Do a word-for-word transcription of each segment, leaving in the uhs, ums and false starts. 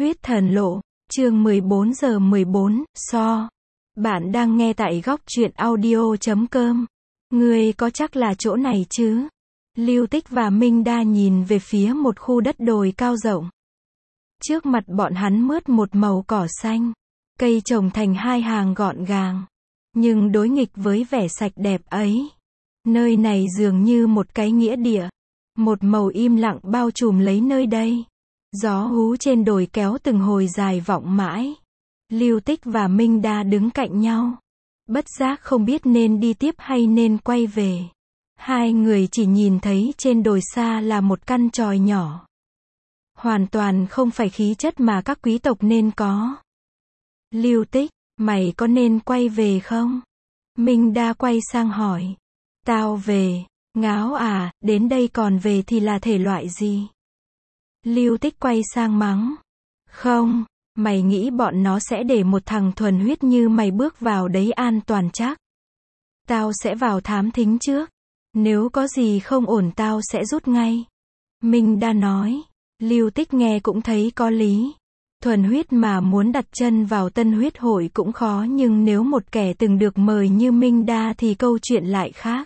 Huyết thần lộ, chương mười bốn giờ mười bốn, so. Bạn đang nghe tại góc truyện audio chấm com. Ngươi có chắc là chỗ này chứ? Lưu Tích và Minh Đa nhìn về phía một khu đất đồi cao rộng. Trước mặt bọn hắn mướt một màu cỏ xanh. Cây trồng thành hai hàng gọn gàng. Nhưng đối nghịch với vẻ sạch đẹp ấy. Nơi này dường như một cái nghĩa địa. Một màu im lặng bao trùm lấy nơi đây. Gió hú trên đồi kéo từng hồi dài vọng mãi. Lưu Tích và Minh Đa đứng cạnh nhau. Bất giác không biết nên đi tiếp hay nên quay về. Hai người chỉ nhìn thấy trên đồi xa là một căn chòi nhỏ. Hoàn toàn không phải khí chất mà các quý tộc nên có. Lưu Tích, mày có nên quay về không? Minh Đa quay sang hỏi. Tao về. Ngáo à, đến đây còn về thì là thể loại gì? Lưu Tích quay sang mắng. Không, mày nghĩ bọn nó sẽ để một thằng thuần huyết như mày bước vào đấy an toàn chắc? Tao sẽ vào thám thính trước. Nếu có gì không ổn tao sẽ rút ngay. Minh Đa nói. Lưu Tích nghe cũng thấy có lý. Thuần huyết mà muốn đặt chân vào Tân Huyết Hội cũng khó, nhưng nếu một kẻ từng được mời như Minh Đa thì câu chuyện lại khác.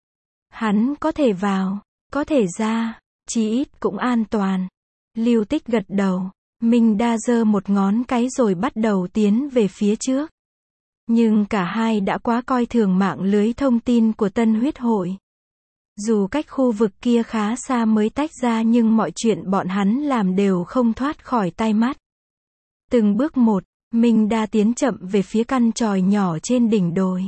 Hắn có thể vào, có thể ra, chí ít cũng an toàn. Lưu Tích gật đầu. Minh Đa giơ một ngón cái rồi bắt đầu tiến về phía trước. Nhưng cả hai đã quá coi thường mạng lưới thông tin của Tân Huyết Hội. Dù cách khu vực kia khá xa mới tách ra, nhưng mọi chuyện bọn hắn làm đều không thoát khỏi tai mắt. Từng bước một, Minh Đa tiến chậm về phía căn chòi nhỏ trên đỉnh đồi.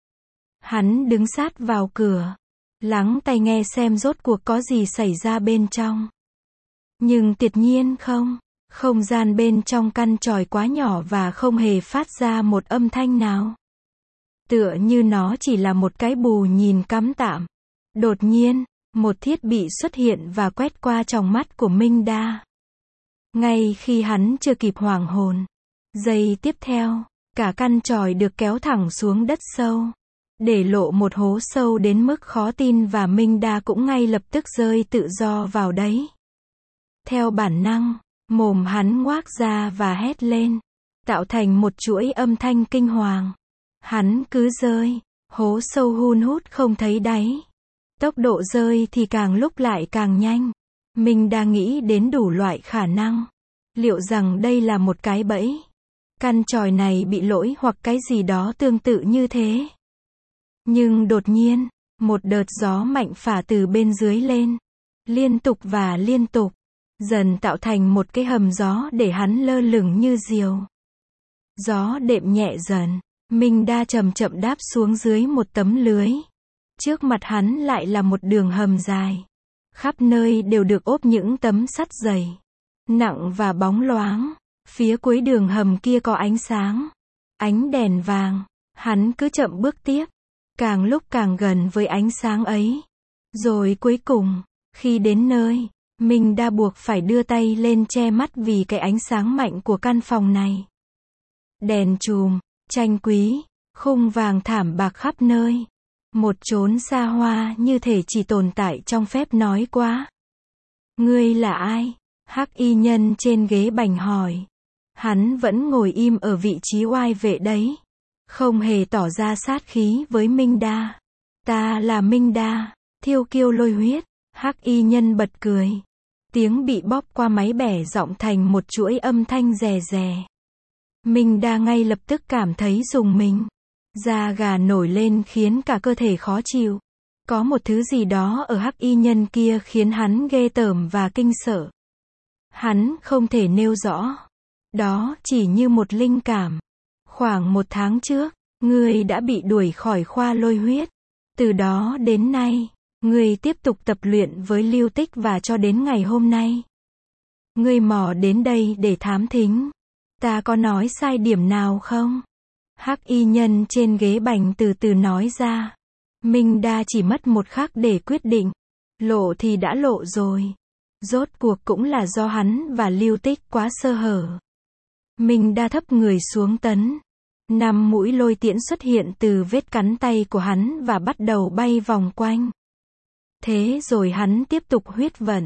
Hắn đứng sát vào cửa, lắng tai nghe xem rốt cuộc có gì xảy ra bên trong. Nhưng tuyệt nhiên không, không gian bên trong căn chòi quá nhỏ và không hề phát ra một âm thanh nào. Tựa như nó chỉ là một cái bù nhìn cắm tạm. Đột nhiên, một thiết bị xuất hiện và quét qua tròng mắt của Minh Đa. Ngay khi hắn chưa kịp hoảng hồn, giây tiếp theo, cả căn chòi được kéo thẳng xuống đất sâu, để lộ một hố sâu đến mức khó tin, và Minh Đa cũng ngay lập tức rơi tự do vào đấy. Theo bản năng, mồm hắn ngoác ra và hét lên, tạo thành một chuỗi âm thanh kinh hoàng. Hắn cứ rơi, hố sâu hun hút không thấy đáy. Tốc độ rơi thì càng lúc lại càng nhanh. Minh Đa nghĩ đến đủ loại khả năng. Liệu rằng đây là một cái bẫy? Căn chòi này bị lỗi hoặc cái gì đó tương tự như thế. Nhưng đột nhiên, một đợt gió mạnh phả từ bên dưới lên. Liên tục và liên tục. Dần tạo thành một cái hầm gió để hắn lơ lửng như diều. Gió đệm nhẹ dần. Minh Đa chậm chậm đáp xuống dưới một tấm lưới. Trước mặt hắn lại là một đường hầm dài. Khắp nơi đều được ốp những tấm sắt dày, nặng và bóng loáng. Phía cuối đường hầm kia có ánh sáng. Ánh đèn vàng. Hắn cứ chậm bước tiếp. Càng lúc càng gần với ánh sáng ấy. Rồi cuối cùng, khi đến nơi, Minh Đa buộc phải đưa tay lên che mắt vì cái ánh sáng mạnh của căn phòng này. Đèn chùm, tranh quý, khung vàng thảm bạc khắp nơi. Một chốn xa hoa như thể chỉ tồn tại trong phép nói quá. Ngươi là ai? Hắc y nhân trên ghế bành hỏi. Hắn vẫn ngồi im ở vị trí oai vệ đấy. Không hề tỏ ra sát khí với Minh Đa. Ta là Minh Đa, thiêu kiêu lôi huyết. Hắc y nhân bật cười. Tiếng bị bóp qua máy bẻ giọng thành một chuỗi âm thanh rè rè. Minh Đa ngay lập tức cảm thấy rùng mình. Da gà nổi lên khiến cả cơ thể khó chịu. Có một thứ gì đó ở hắc y nhân kia khiến hắn ghê tởm và kinh sợ. Hắn không thể nêu rõ. Đó chỉ như một linh cảm. Khoảng một tháng trước, ngươi đã bị đuổi khỏi khoa lôi huyết. Từ đó đến nay, ngươi tiếp tục tập luyện với Lưu Tích và cho đến ngày hôm nay. Ngươi mò đến đây để thám thính. Ta có nói sai điểm nào không? Hắc y nhân trên ghế bành từ từ nói ra. Minh Đa chỉ mất một khắc để quyết định. Lộ thì đã lộ rồi. Rốt cuộc cũng là do hắn và Lưu Tích quá sơ hở. Minh Đa thấp người xuống tấn. Năm mũi lôi tiễn xuất hiện từ vết cắn tay của hắn và bắt đầu bay vòng quanh. Thế rồi hắn tiếp tục huyết vận.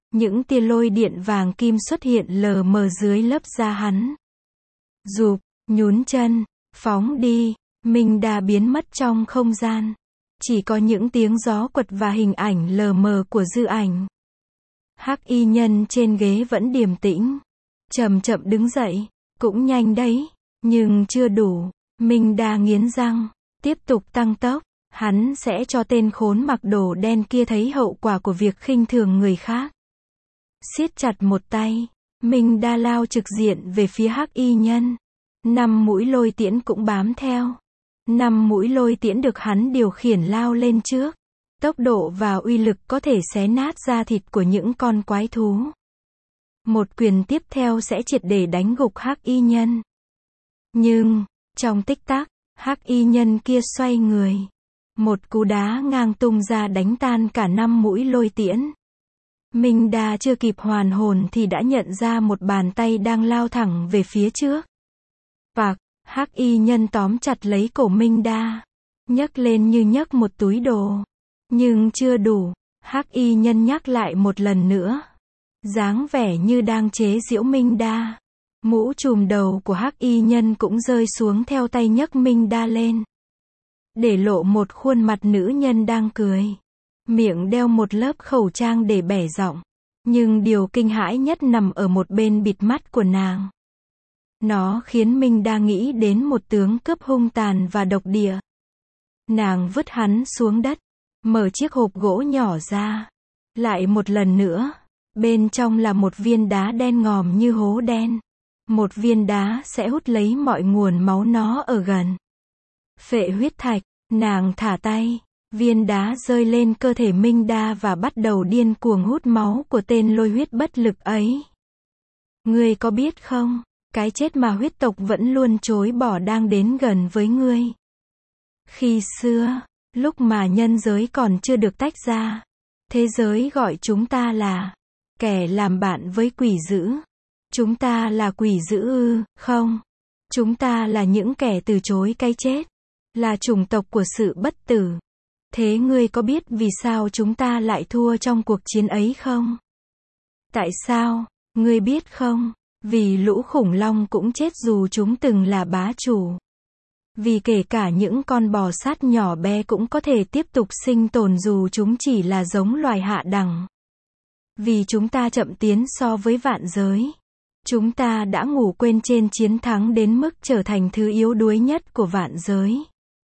những tia lôi điện vàng kim xuất hiện lờ mờ dưới lớp da hắn. Rụp, nhún chân, phóng đi, Minh Đa biến mất trong không gian. Chỉ có những tiếng gió quật và hình ảnh lờ mờ của dư ảnh. Hắc y nhân trên ghế vẫn điềm tĩnh. Chậm chậm đứng dậy. Cũng nhanh đấy, nhưng chưa đủ. Minh Đa nghiến răng, tiếp tục tăng tốc. Hắn sẽ cho tên khốn mặc đồ đen kia thấy hậu quả của việc khinh thường người khác. Siết chặt một tay, Minh Đa lao trực diện về phía hắc y nhân. Năm mũi lôi tiễn cũng bám theo. Năm mũi lôi tiễn được hắn điều khiển lao lên trước. Tốc độ và uy lực có thể xé nát da thịt của những con quái thú. Một quyền tiếp theo sẽ triệt để đánh gục hắc y nhân. Nhưng, trong tích tắc, hắc y nhân kia xoay người. Một cú đá ngang tung ra đánh tan cả năm mũi lôi tiễn. Minh Đa chưa kịp hoàn hồn thì đã nhận ra một bàn tay đang lao thẳng về phía trước. Vạc, hắc y nhân tóm chặt lấy cổ Minh Đa. Nhấc lên như nhấc một túi đồ. Nhưng chưa đủ, hắc y nhân nhắc lại một lần nữa. Dáng vẻ như đang chế giễu Minh Đa. Mũ trùm đầu của hắc y nhân cũng rơi xuống theo tay nhấc Minh Đa lên. Để lộ một khuôn mặt nữ nhân đang cười. Miệng đeo một lớp khẩu trang để bẻ giọng. Nhưng điều kinh hãi nhất nằm ở một bên bịt mắt của nàng. Nó khiến Minh Đa nghĩ đến một tướng cướp hung tàn và độc địa. Nàng vứt hắn xuống đất. Mở chiếc hộp gỗ nhỏ ra. Lại một lần nữa. Bên trong là một viên đá đen ngòm như hố đen. Một viên đá sẽ hút lấy mọi nguồn máu nó ở gần. Phệ huyết thạch, nàng thả tay. Viên đá rơi lên cơ thể Minh Đa và bắt đầu điên cuồng hút máu của tên lôi huyết bất lực ấy. Ngươi có biết không, cái chết mà huyết tộc vẫn luôn chối bỏ đang đến gần với ngươi. Khi xưa, lúc mà nhân giới còn chưa được tách ra, thế giới gọi chúng ta là kẻ làm bạn với quỷ dữ. Chúng ta là quỷ dữ ư? Không. Chúng ta là những kẻ từ chối cái chết. Là chủng tộc của sự bất tử. Thế ngươi có biết vì sao chúng ta lại thua trong cuộc chiến ấy không? Tại sao? Ngươi biết không? Vì lũ khủng long cũng chết dù chúng từng là bá chủ. Vì kể cả những con bò sát nhỏ bé cũng có thể tiếp tục sinh tồn dù chúng chỉ là giống loài hạ đẳng. Vì chúng ta chậm tiến so với vạn giới. Chúng ta đã ngủ quên trên chiến thắng đến mức trở thành thứ yếu đuối nhất của vạn giới.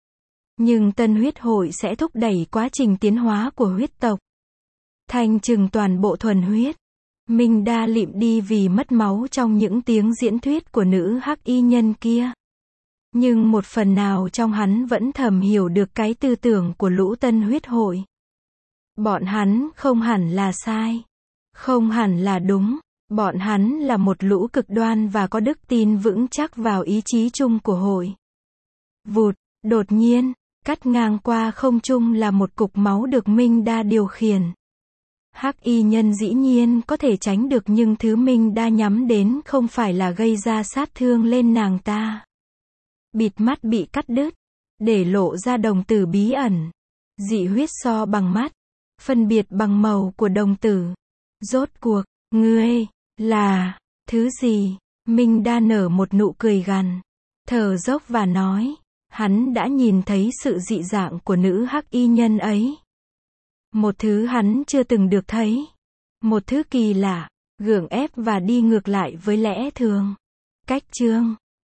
Nhưng tân huyết hội sẽ thúc đẩy quá trình tiến hóa của huyết tộc. Thanh trừng toàn bộ thuần huyết. Minh Đa lịm đi vì mất máu trong những tiếng diễn thuyết của nữ hắc y nhân kia. Nhưng một phần nào trong hắn vẫn thầm hiểu được cái tư tưởng của lũ tân huyết hội. Bọn hắn không hẳn là sai. Không hẳn là đúng. Bọn hắn là một lũ cực đoan và có đức tin vững chắc vào ý chí chung của hội. Vụt, đột nhiên, cắt ngang qua không trung là một cục máu được Minh Đa điều khiển. Hắc y nhân dĩ nhiên có thể tránh được nhưng thứ Minh Đa nhắm đến không phải là gây ra sát thương lên nàng ta. Bịt mắt bị cắt đứt, để lộ ra đồng tử bí ẩn. Dị huyết so bằng mắt, phân biệt bằng màu của đồng tử. Rốt cuộc, ngươi là thứ gì? Minh Đa nở một nụ cười gằn, thở dốc và nói, hắn đã nhìn thấy sự dị dạng của nữ hắc y nhân ấy. Một thứ hắn chưa từng được thấy. Một thứ kỳ lạ, gượng ép và đi ngược lại với lẽ thường. Cách chương